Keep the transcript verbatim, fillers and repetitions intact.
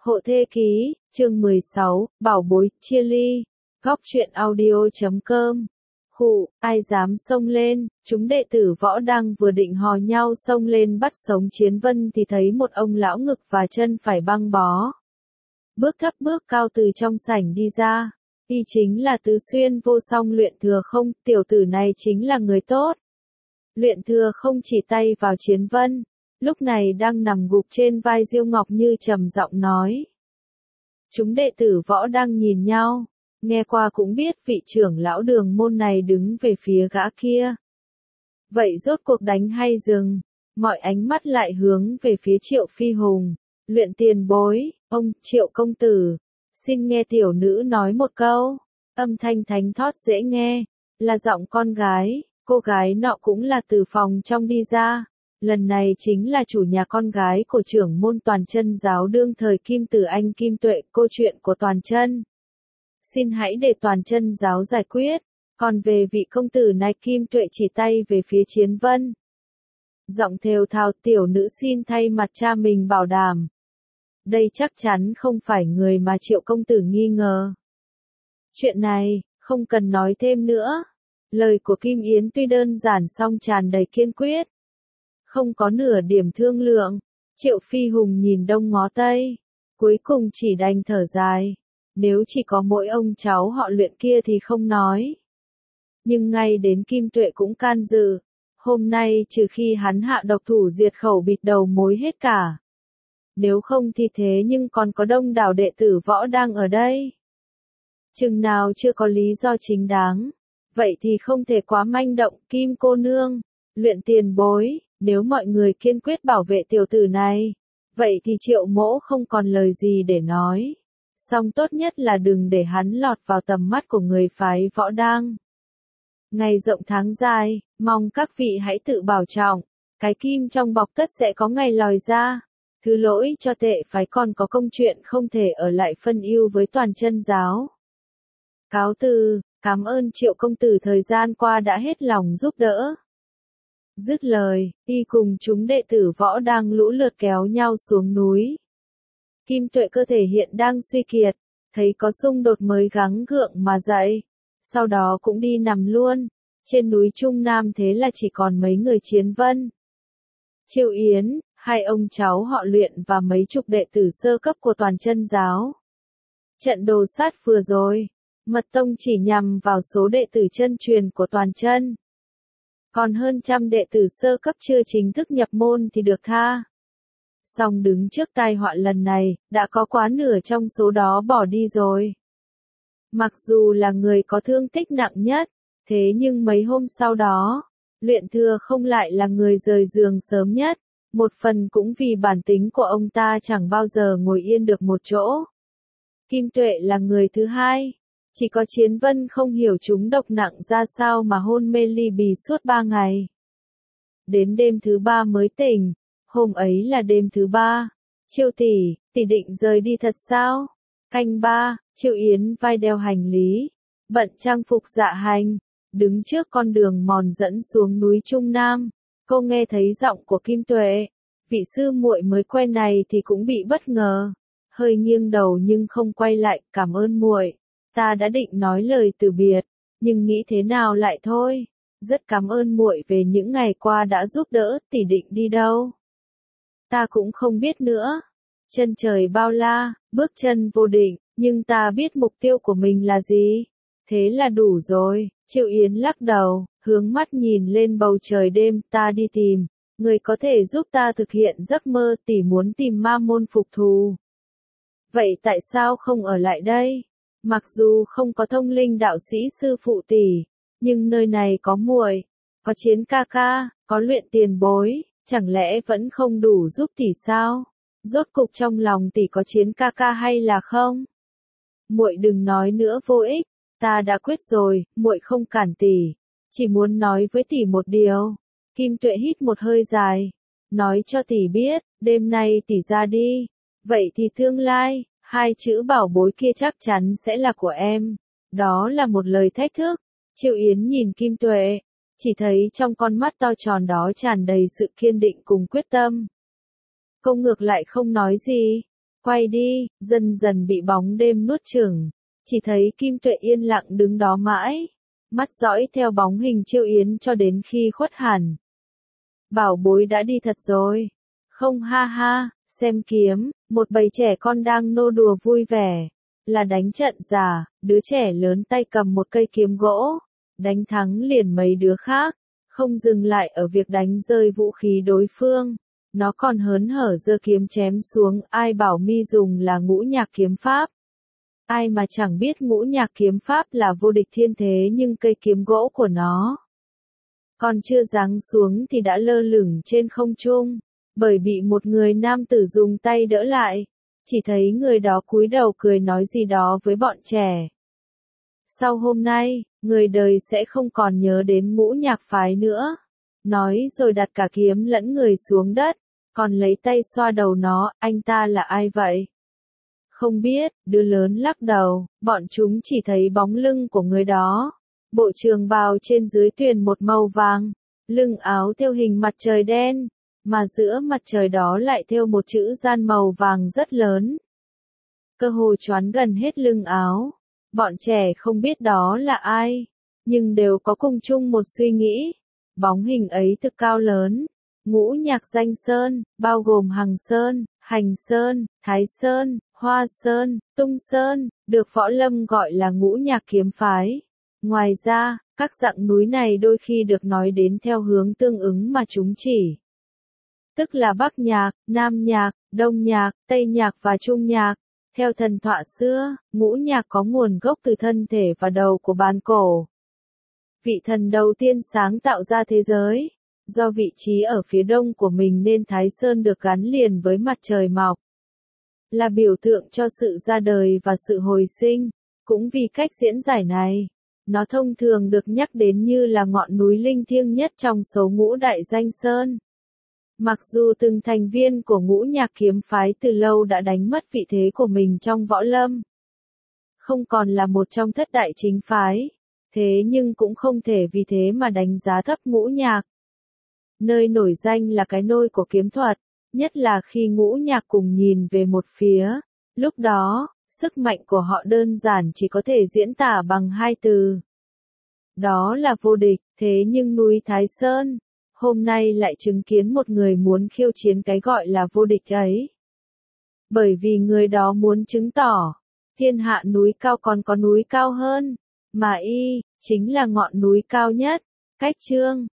Hộ Thê Ký, chương mười sáu, Bảo Bối, Chia Ly, Góc truyện audio chấm com. Khụ, ai dám xông lên, chúng đệ tử Võ Đăng vừa định hò nhau xông lên bắt sống Chiến Vân thì thấy một ông lão ngực và chân phải băng bó. Bước thấp bước cao từ trong sảnh đi ra, y chính là Tứ Xuyên Vô Song Luyện Thừa Không, tiểu tử này chính là người tốt. Luyện Thừa Không chỉ tay vào Chiến Vân, lúc này đang nằm gục trên vai Diêu Ngọc Như trầm giọng nói. Chúng đệ tử Võ Đăng nhìn nhau, nghe qua cũng biết vị trưởng lão đường môn này đứng về phía gã kia. Vậy rốt cuộc đánh hay dừng? Mọi ánh mắt lại hướng về phía Triệu Phi Hùng. Luyện tiền bối, ông Triệu công tử, xin nghe tiểu nữ nói một câu. Âm thanh thánh thót dễ nghe, là giọng con gái, cô gái nọ cũng là từ phòng trong đi ra. Lần này chính là chủ nhà con gái của trưởng môn Toàn Chân giáo đương thời Kim Tử Anh Kim Tuệ, câu chuyện của Toàn Chân. Xin hãy để Toàn Chân giáo giải quyết, còn về vị công tử này Kim Tuệ chỉ tay về phía Chiến Vân. Giọng thều thào tiểu nữ xin thay mặt cha mình bảo đảm. Đây chắc chắn không phải người mà Triệu công tử nghi ngờ. Chuyện này, không cần nói thêm nữa. Lời của Kim Yến tuy đơn giản song tràn đầy kiên quyết. Không có nửa điểm thương lượng, Triệu Phi Hùng nhìn đông ngó tây, cuối cùng chỉ đành thở dài. Nếu chỉ có mỗi ông cháu họ Luyện kia thì không nói. Nhưng ngay đến Kim Tuệ cũng can dự, hôm nay trừ khi hắn hạ độc thủ diệt khẩu bịt đầu mối hết cả. Nếu không thì thế nhưng còn có đông đảo đệ tử Võ đang ở đây. Chừng nào chưa có lý do chính đáng, vậy thì không thể quá manh động. Kim cô nương, Luyện tiền bối, nếu mọi người kiên quyết bảo vệ tiểu tử này, vậy thì Triệu mỗ không còn lời gì để nói. Song tốt nhất là đừng để hắn lọt vào tầm mắt của người phái Võ Đang. Ngày rộng tháng dài, mong các vị hãy tự bảo trọng, cái kim trong bọc tất sẽ có ngày lòi ra. Thứ lỗi cho tệ phái còn có công chuyện không thể ở lại phân ưu với Toàn Chân giáo. Cáo từ, cảm ơn Triệu công tử thời gian qua đã hết lòng giúp đỡ. Dứt lời, y cùng chúng đệ tử Võ đang lũ lượt kéo nhau xuống núi. Kim Tuệ cơ thể hiện đang suy kiệt, thấy có xung đột mới gắng gượng mà dậy, sau đó cũng đi nằm luôn. Trên núi Trung Nam thế là chỉ còn mấy người Chiến Vân, Triệu Yến, hai ông cháu họ Luyện và mấy chục đệ tử sơ cấp của Toàn Chân giáo. Trận đồ sát vừa rồi, Mật Tông chỉ nhằm vào số đệ tử chân truyền của Toàn Chân. Còn hơn trăm đệ tử sơ cấp chưa chính thức nhập môn thì được tha. Song đứng trước tai họa lần này, đã có quá nửa trong số đó bỏ đi rồi. Mặc dù là người có thương tích nặng nhất, thế nhưng mấy hôm sau đó, Luyện Thừa Không lại là người rời giường sớm nhất. Một phần cũng vì bản tính của ông ta chẳng bao giờ ngồi yên được một chỗ. Kim Tuệ là người thứ hai. Chỉ có Chiến Vân không hiểu chúng độc nặng ra sao mà hôn mê ly bì suốt ba ngày. Đến đêm thứ ba mới tỉnh. Hôm ấy là đêm thứ ba. Triệu tỷ, tỷ định rời đi thật sao? Canh ba, Triệu Yến vai đeo hành lý, bận trang phục dạ hành, đứng trước con đường mòn dẫn xuống núi Trung Nam. Cô nghe thấy giọng của Kim Tuệ, vị sư muội mới quen này thì cũng bị bất ngờ, hơi nghiêng đầu nhưng không quay lại. Cảm ơn muội, ta đã định nói lời từ biệt, nhưng nghĩ thế nào lại thôi. Rất cảm ơn muội về những ngày qua đã giúp đỡ. Tỷ định đi đâu? Ta cũng không biết nữa. Chân trời bao la, bước chân vô định, nhưng ta biết mục tiêu của mình là gì. Thế là đủ rồi. Triệu Yến lắc đầu, hướng mắt nhìn lên bầu trời đêm. Ta đi tìm người có thể giúp ta thực hiện giấc mơ. Tỷ muốn tìm ma môn phục thù. Vậy tại sao không ở lại đây? Mặc dù không có thông linh đạo sĩ sư phụ tỷ, nhưng nơi này có muội, có Chiến ca ca, có Luyện tiền bối, chẳng lẽ vẫn không đủ giúp tỷ sao? Rốt cục trong lòng tỷ có Chiến ca ca hay là không? Muội đừng nói nữa vô ích, ta đã quyết rồi, muội không cản tỷ, chỉ muốn nói với tỷ một điều. Kim Tuệ hít một hơi dài, nói cho tỷ biết, đêm nay tỷ ra đi, vậy thì tương lai, hai chữ bảo bối kia chắc chắn sẽ là của em. Đó là một lời thách thức. Triệu Yến nhìn Kim Tuệ, chỉ thấy trong con mắt to tròn đó tràn đầy sự kiên định cùng quyết tâm. Cô ngược lại không nói gì, Quay đi, dần dần bị bóng đêm nuốt chửng. Chỉ thấy Kim Tuệ yên lặng đứng đó mãi, mắt dõi theo bóng hình Chiêu Yến cho đến khi khuất hẳn. Bảo bối đã đi thật rồi. Không ha ha, xem kiếm, một bầy trẻ con đang nô đùa vui vẻ. Là đánh trận giả, đứa trẻ lớn tay cầm một cây kiếm gỗ, đánh thắng liền mấy đứa khác, không dừng lại ở việc đánh rơi vũ khí đối phương. Nó còn hớn hở giơ kiếm chém xuống, ai bảo mi dùng là ngũ nhạc kiếm pháp. Ai mà chẳng biết ngũ nhạc kiếm pháp là vô địch thiên thế, nhưng cây kiếm gỗ của nó còn chưa giáng xuống thì đã lơ lửng trên không trung, bởi bị một người nam tử dùng tay đỡ lại. Chỉ thấy người đó cúi đầu cười nói gì đó với bọn trẻ. Sau hôm nay, người đời sẽ không còn nhớ đến ngũ nhạc phái nữa. Nói rồi đặt cả kiếm lẫn người xuống đất, còn lấy tay xoa đầu nó, anh ta là ai vậy? Không biết, đứa lớn lắc đầu, bọn chúng chỉ thấy bóng lưng của người đó. Bộ trường bào trên dưới tuyền một màu vàng, lưng áo thêu hình mặt trời đen, mà giữa mặt trời đó lại thêu một chữ gian màu vàng rất lớn. Cơ hồ choán gần hết lưng áo. Bọn trẻ không biết đó là ai, nhưng đều có cùng chung một suy nghĩ. Bóng hình ấy thực cao lớn. Ngũ nhạc danh sơn, bao gồm Hằng Sơn, Hành Sơn, Thái Sơn, Hoa Sơn, Tung Sơn, được võ lâm gọi là ngũ nhạc kiếm phái. Ngoài ra, các dặng núi này đôi khi được nói đến theo hướng tương ứng mà chúng chỉ. Tức là Bắc Nhạc, Nam Nhạc, Đông Nhạc, Tây Nhạc và Trung Nhạc. Theo thần thoại xưa, ngũ nhạc có nguồn gốc từ thân thể và đầu của bàn cổ. Vị thần đầu tiên sáng tạo ra thế giới. Do vị trí ở phía đông của mình nên Thái Sơn được gắn liền với mặt trời mọc. Là biểu tượng cho sự ra đời và sự hồi sinh. Cũng vì cách diễn giải này, nó thông thường được nhắc đến như là ngọn núi linh thiêng nhất trong số ngũ đại danh sơn. Mặc dù từng thành viên của ngũ nhạc kiếm phái từ lâu đã đánh mất vị thế của mình trong võ lâm, không còn là một trong thất đại chính phái, thế nhưng cũng không thể vì thế mà đánh giá thấp ngũ nhạc. Nơi nổi danh là cái nôi của kiếm thuật, nhất là khi ngũ nhạc cùng nhìn về một phía, lúc đó, sức mạnh của họ đơn giản chỉ có thể diễn tả bằng hai từ. Đó là vô địch, thế nhưng núi Thái Sơn hôm nay lại chứng kiến một người muốn khiêu chiến cái gọi là vô địch ấy. Bởi vì người đó muốn chứng tỏ, thiên hạ núi cao còn có núi cao hơn, mà y, chính là ngọn núi cao nhất. Cách chương